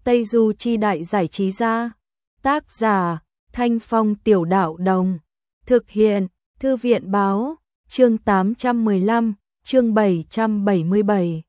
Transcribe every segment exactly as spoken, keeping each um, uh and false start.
Tây Du Chi Đại Giải Trí Gia. Tác giả, Thanh Phong Tiểu Đạo Đồng. Thực hiện, Thư viện Báo, chương tám trăm mười lăm, chương bảy trăm bảy mươi bảy.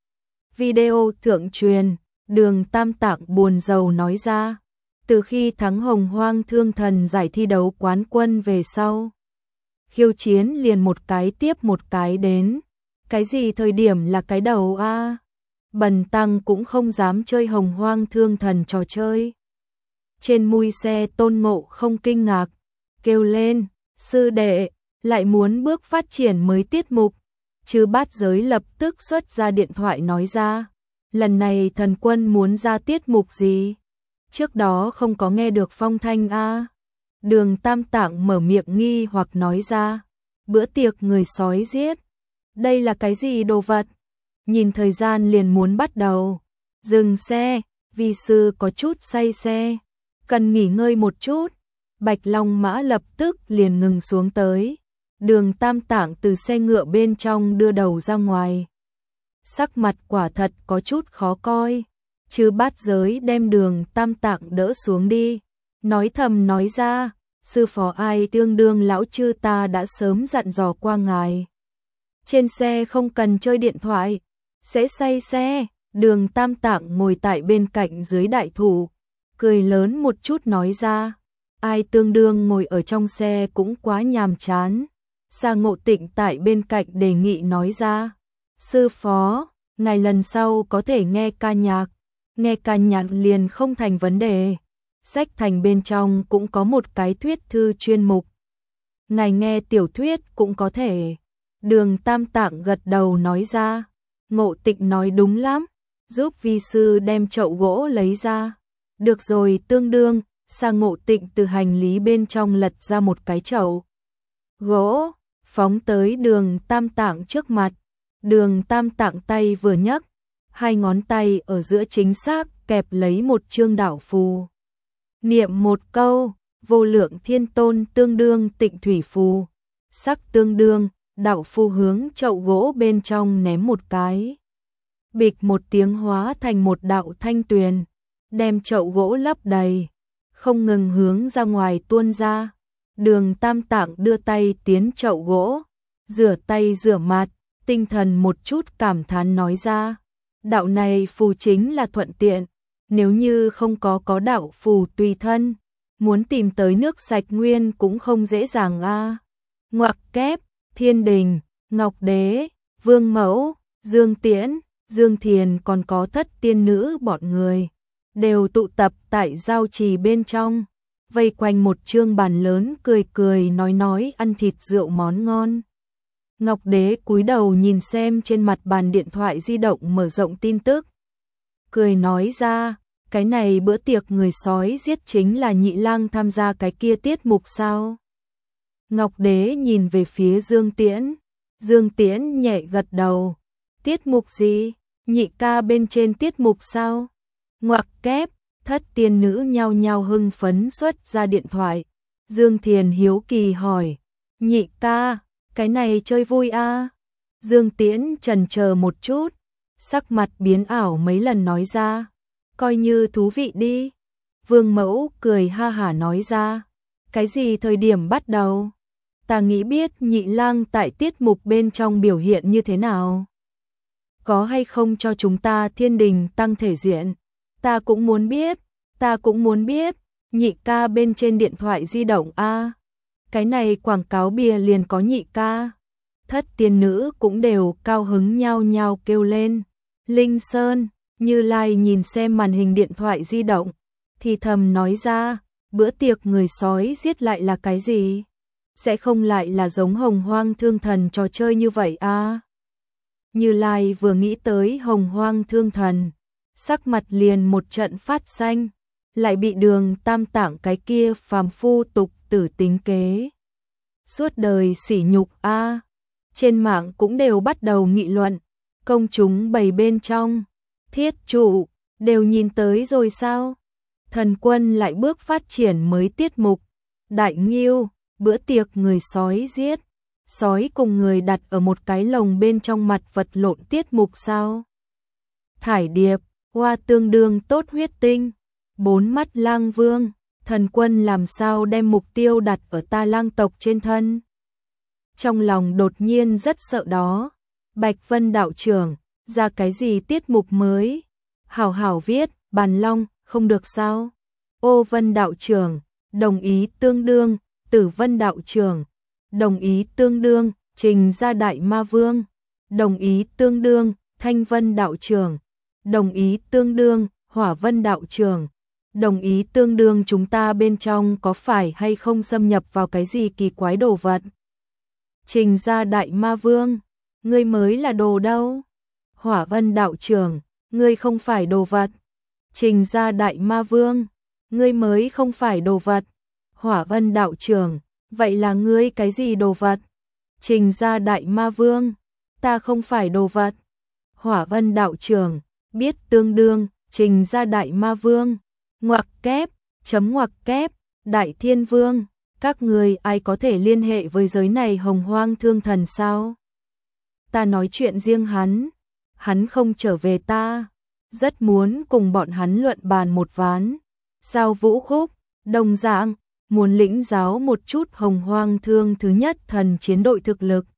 Video thượng truyền, Đường Tam Tạng buồn rầu nói ra. Từ khi thắng Hồng Hoang Thương Thần giải thi đấu quán quân về sau, khiêu chiến liền một cái tiếp một cái đến. Cái gì thời điểm là cái đầu a? À? Bần tăng cũng không dám chơi Hồng Hoang Thương Thần trò chơi. Trên mui xe Tôn Ngộ không kinh ngạc, kêu lên, sư đệ, lại muốn bước phát triển mới tiết mục. Chư Bát Giới lập tức xuất ra điện thoại nói ra, lần này thần quân muốn ra tiết mục gì? Trước đó không có nghe được phong thanh a. À? Đường Tam Tạng mở miệng nghi hoặc nói ra, bữa tiệc người sói giết. Đây là cái gì đồ vật? Nhìn thời gian liền muốn bắt đầu. Dừng xe, vi sư có chút say xe, cần nghỉ ngơi một chút. Bạch Long Mã lập tức liền ngừng xuống tới. Đường Tam Tạng từ xe ngựa bên trong đưa đầu ra ngoài. Sắc mặt quả thật có chút khó coi. Chư Bát Giới đem Đường Tam Tạng đỡ xuống đi, nói thầm nói ra, sư phó ai tương đương lão chư ta đã sớm dặn dò qua ngài. Trên xe không cần chơi điện thoại, sẽ say xe. Đường Tam Tạng ngồi tại bên cạnh dưới đại thụ, cười lớn một chút nói ra, ai tương đương ngồi ở trong xe cũng quá nhàm chán. Sa Ngộ Tịnh tại bên cạnh đề nghị nói ra, sư phó, ngài lần sau có thể nghe ca nhạc, nghe ca nhạc liền không thành vấn đề. Sách thành bên trong cũng có một cái thuyết thư chuyên mục, ngài nghe tiểu thuyết cũng có thể. Đường Tam Tạng gật đầu nói ra, Ngộ Tịnh nói đúng lắm, giúp vi sư đem chậu gỗ lấy ra. Được rồi tương đương. Sa Ngộ Tịnh từ hành lý bên trong lật ra một cái chậu gỗ, phóng tới Đường Tam Tạng trước mặt. Đường Tam Tạng tay vừa nhấc, hai ngón tay ở giữa chính xác kẹp lấy một chương đạo phù. Niệm một câu, vô lượng thiên tôn tương đương tịnh thủy phù, sắc tương đương, đạo phù hướng chậu gỗ bên trong ném một cái. Bịch một tiếng hóa thành một đạo thanh tuyền, đem chậu gỗ lấp đầy, không ngừng hướng ra ngoài tuôn ra. Đường Tam Tạng đưa tay tiến chậu gỗ, rửa tay rửa mặt, tinh thần một chút cảm thán nói ra, đạo này phù chính là thuận tiện, nếu như không có có đạo phù tùy thân, muốn tìm tới nước sạch nguyên cũng không dễ dàng a. À. Ngoặc kép, Thiên Đình, Ngọc Đế, Vương Mẫu, Dương Tiễn, Dương Thiền còn có thất tiên nữ bọn người đều tụ tập tại giao trì bên trong, vây quanh một chương bàn lớn cười cười nói nói ăn thịt rượu món ngon. Ngọc Đế cúi đầu nhìn xem trên mặt bàn điện thoại di động mở rộng tin tức, cười nói ra, cái này bữa tiệc người sói giết chính là Nhị Lang tham gia cái kia tiết mục sao? Ngọc Đế nhìn về phía Dương Tiễn, Dương Tiễn nhẹ gật đầu, tiết mục gì? Nhị ca bên trên tiết mục sao? Ngoặc kép, thất tiên nữ nhao nhao hưng phấn xuất ra điện thoại. Dương Thiền hiếu kỳ hỏi, nhị ca, cái này chơi vui a? À? Dương Tiễn chần chờ một chút, sắc mặt biến ảo mấy lần nói ra, coi như thú vị đi. Vương Mẫu cười ha hả nói ra, cái gì thời điểm bắt đầu? Ta nghĩ biết Nhị Lang tại tiết mục bên trong biểu hiện như thế nào. Có hay không cho chúng ta Thiên Đình tăng thể diện? Ta cũng muốn biết, ta cũng muốn biết. Nhị ca bên trên điện thoại di động a. À? Cái này quảng cáo bìa liền có nhị ca. Thất tiên nữ cũng đều cao hứng nhao nhao kêu lên. Linh Sơn, Như Lai nhìn xem màn hình điện thoại di động, thì thầm nói ra, bữa tiệc người sói giết lại là cái gì? Sẽ không lại là giống Hồng Hoang Thương Thần trò chơi như vậy a? À? Như Lai vừa nghĩ tới Hồng Hoang Thương Thần, sắc mặt liền một trận phát xanh, lại bị Đường Tam Tạng cái kia phàm phu tục tử tính kế. Suốt đời sỉ nhục a. À. Trên mạng cũng đều bắt đầu nghị luận, công chúng bầy bên trong, thiết trụ, đều nhìn tới rồi sao? Thần quân lại bước phát triển mới tiết mục, Đại Nghiêu, bữa tiệc người sói giết. Sói cùng người đặt ở một cái lồng bên trong mặt vật lộn tiết mục sao? Thải Điệp, Hoa tương đương tốt huyết tinh, bốn mắt lang vương, thần quân làm sao đem mục tiêu đặt ở ta lang tộc trên thân. Trong lòng đột nhiên rất sợ đó. Bạch Vân đạo trưởng, ra cái gì tiết mục mới? Hảo hảo viết, bàn long, không được sao? Ô Vân đạo trưởng, đồng ý tương đương. Tử Vân đạo trưởng, đồng ý tương đương. Trình Gia đại ma vương, đồng ý tương đương. Thanh Vân đạo trưởng, đồng ý tương đương. Hỏa Vân đạo trưởng, đồng ý tương đương. Chúng ta bên trong có phải hay không xâm nhập vào cái gì kỳ quái đồ vật? Trình Gia đại ma vương, ngươi mới là đồ đâu? Hỏa Vân đạo trưởng, ngươi không phải đồ vật. Trình Gia đại ma vương, ngươi mới không phải đồ vật. Hỏa Vân đạo trưởng, vậy là ngươi cái gì đồ vật? Trình Gia đại ma vương, ta không phải đồ vật. Hỏa Vân đạo trưởng, biết tương đương. Trình Gia đại ma vương, ngoặc kép, chấm ngoặc kép, đại thiên vương, các người ai có thể liên hệ với giới này hồng hoang thương thần sao? Ta nói chuyện riêng hắn, hắn không trở về ta, rất muốn cùng bọn hắn luận bàn một ván. Sao Vũ Khúc, đồng dạng, muốn lĩnh giáo một chút hồng hoang thương thứ nhất thần chiến đội thực lực.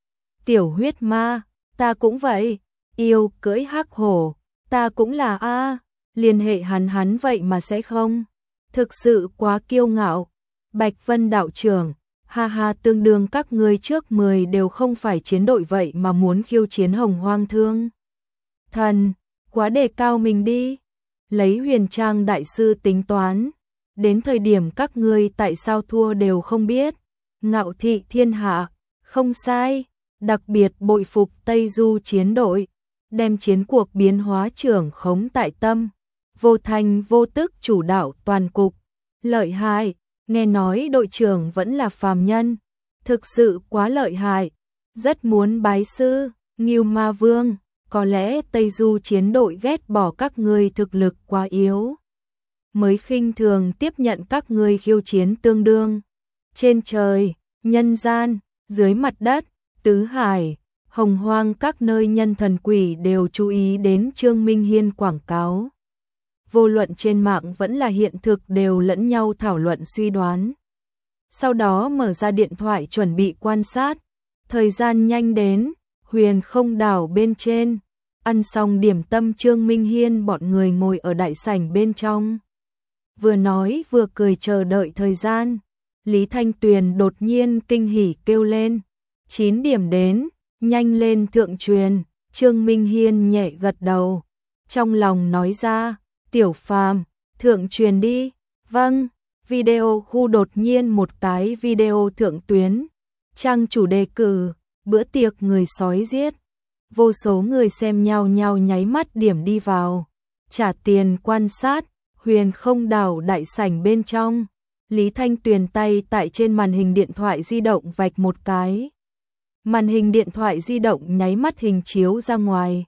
Tiểu huyết ma, ta cũng vậy, yêu cưỡi hắc hổ, ta cũng là a, liên hệ hắn hắn vậy mà sẽ không. Thực sự quá kiêu ngạo. Bạch Vân đạo trưởng, ha ha, tương đương các ngươi trước mười đều không phải chiến đội vậy mà muốn khiêu chiến hồng hoang thương thần, quá đề cao mình đi. Lấy Huyền Trang đại sư tính toán, đến thời điểm các ngươi tại sao thua đều không biết. Ngạo thị thiên hạ, không sai, đặc biệt bội phục Tây Du chiến đội, đem chiến cuộc biến hóa trưởng khống tại tâm, vô thành vô tức chủ đạo toàn cục, lợi hại. Nghe nói đội trưởng vẫn là phàm nhân, thực sự quá lợi hại, rất muốn bái sư. Ngưu Ma Vương, có lẽ Tây Du chiến đội ghét bỏ các ngươi thực lực quá yếu, mới khinh thường tiếp nhận các ngươi khiêu chiến tương đương. Trên trời, nhân gian, dưới mặt đất, tứ hải, hồng hoang các nơi nhân thần quỷ đều chú ý đến Trương Minh Hiên quảng cáo. Vô luận trên mạng vẫn là hiện thực đều lẫn nhau thảo luận suy đoán. Sau đó mở ra điện thoại chuẩn bị quan sát. Thời gian nhanh đến, Huyền Không đảo bên trên. Ăn xong điểm tâm, Trương Minh Hiên bọn người ngồi ở đại sảnh bên trong. Vừa nói vừa cười chờ đợi thời gian. Lý Thanh Tuyền đột nhiên kinh hỉ kêu lên. chín điểm đến, nhanh lên thượng truyền. Trương Minh Hiên nhẹ gật đầu. Trong lòng nói ra, Tiểu Phàm, thượng truyền đi. Vâng, video khu đột nhiên một cái video thượng tuyến. Trang chủ đề cử, bữa tiệc người sói giết. Vô số người xem nhau nhau nháy mắt điểm đi vào. Trả tiền quan sát, Huyền Không đảo đại sảnh bên trong. Lý Thanh Tuyền tay tại trên màn hình điện thoại di động vạch một cái. Màn hình điện thoại di động nháy mắt hình chiếu ra ngoài.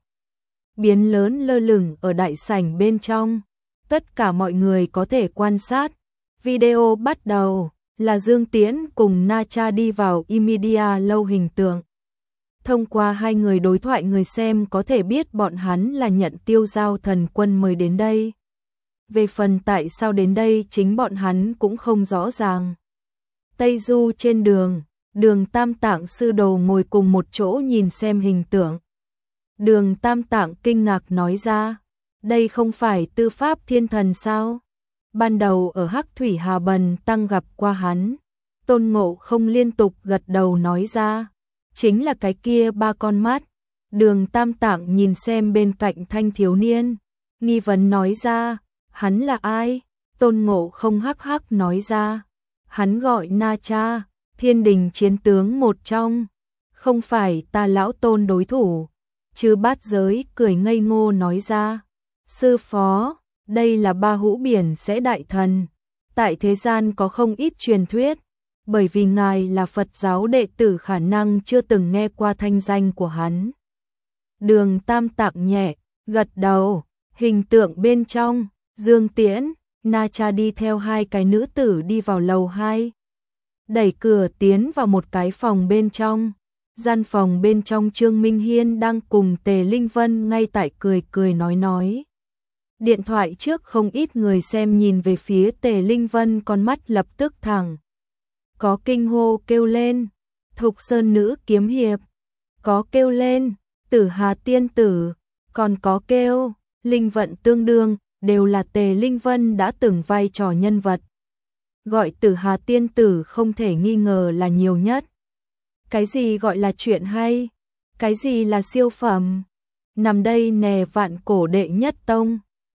Biến lớn lơ lửng ở đại sảnh bên trong. Tất cả mọi người có thể quan sát. Video bắt đầu là Dương Tiễn cùng Na Cha đi vào Imedia lâu hình tượng. Thông qua hai người đối thoại, người xem có thể biết bọn hắn là nhận Tiêu Giao thần quân mời đến đây. Về phần tại sao đến đây chính bọn hắn cũng không rõ ràng. Tây Du trên đường, Đường Tam Tạng sư đồ ngồi cùng một chỗ nhìn xem hình tượng. Đường Tam Tạng kinh ngạc nói ra, đây không phải Tư Pháp Thiên Thần sao? Ban đầu ở Hắc Thủy Hà Bần Tăng gặp qua hắn. Tôn Ngộ Không liên tục gật đầu nói ra, chính là cái kia ba con mắt. Đường Tam Tạng nhìn xem bên cạnh thanh thiếu niên, nghi vấn nói ra, hắn là ai? Tôn Ngộ Không hắc hắc nói ra, hắn gọi Na Cha, thiên đình chiến tướng một trong, không phải ta lão Tôn đối thủ. Chư Bát Giới cười ngây ngô nói ra, sư phó, đây là Ba Hũ Biển Sẽ Đại Thần. Tại thế gian có không ít truyền thuyết, bởi vì ngài là Phật giáo đệ tử khả năng chưa từng nghe qua thanh danh của hắn. Đường Tam Tạng nhẹ gật đầu. Hình tượng bên trong, Dương Tiễn, Na Cha đi theo hai cái nữ tử đi vào lầu hai. Đẩy cửa tiến vào một cái phòng bên trong. Gian phòng bên trong, Trương Minh Hiên đang cùng Tề Linh Vân ngay tại cười cười nói nói. Điện thoại trước không ít người xem nhìn về phía Tề Linh Vân, con mắt lập tức thẳng. Có kinh hô kêu lên, Thục Sơn nữ kiếm hiệp, có kêu lên, Tử Hà tiên tử, còn có kêu, linh vận tương đương, đều là Tề Linh Vân đã từng vai trò nhân vật. Gọi Tử Hà tiên tử không thể nghi ngờ là nhiều nhất. Cái gì gọi là chuyện hay? Cái gì là siêu phẩm? Nằm đây nè vạn cổ đệ nhất tông.